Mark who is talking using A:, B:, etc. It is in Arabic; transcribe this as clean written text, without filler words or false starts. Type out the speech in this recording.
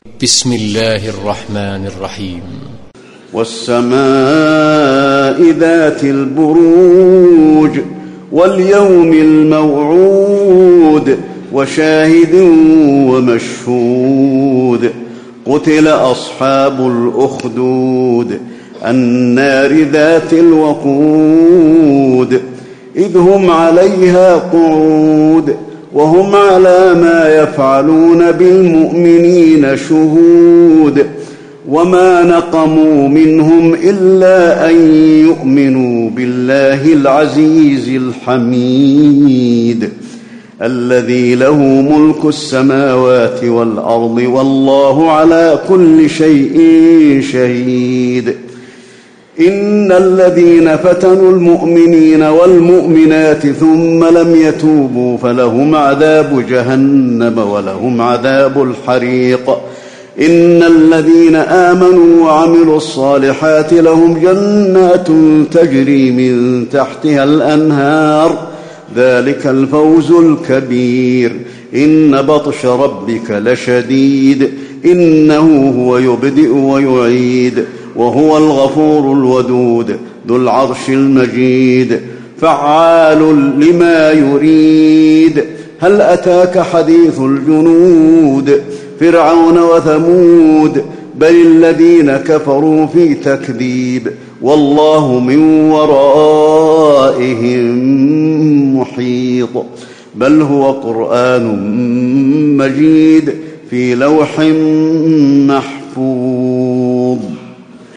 A: بسم الله الرحمن الرحيم.
B: والسماء ذات البروج واليوم الموعود وشاهد ومشهود قتل أصحاب الأخدود النار ذات الوقود إذ هم عليها قعود وهم على ما يفعلون بالمؤمنين شهود وما نقموا منهم إلا أن يؤمنوا بالله العزيز الحميد الذي له ملك السماوات والأرض والله على كل شيء شهيد. إن الذين فتنوا المؤمنين والمؤمنات ثم لم يتوبوا فلهم عذاب جهنم ولهم عذاب الحريق. إن الذين آمنوا وعملوا الصالحات لهم جنات تجري من تحتها الأنهار ذلك الفوز الكبير. إن بطش ربك لشديد إنه هو يبدئ ويعيد وهو الغفور الودود ذو العرش المجيد فعال لما يريد. هل أتاك حديث الجنود فرعون وثمود بل الذين كفروا في تكذيب والله من ورائهم محيط. بل هو قرآن مجيد في لوح محفوظ.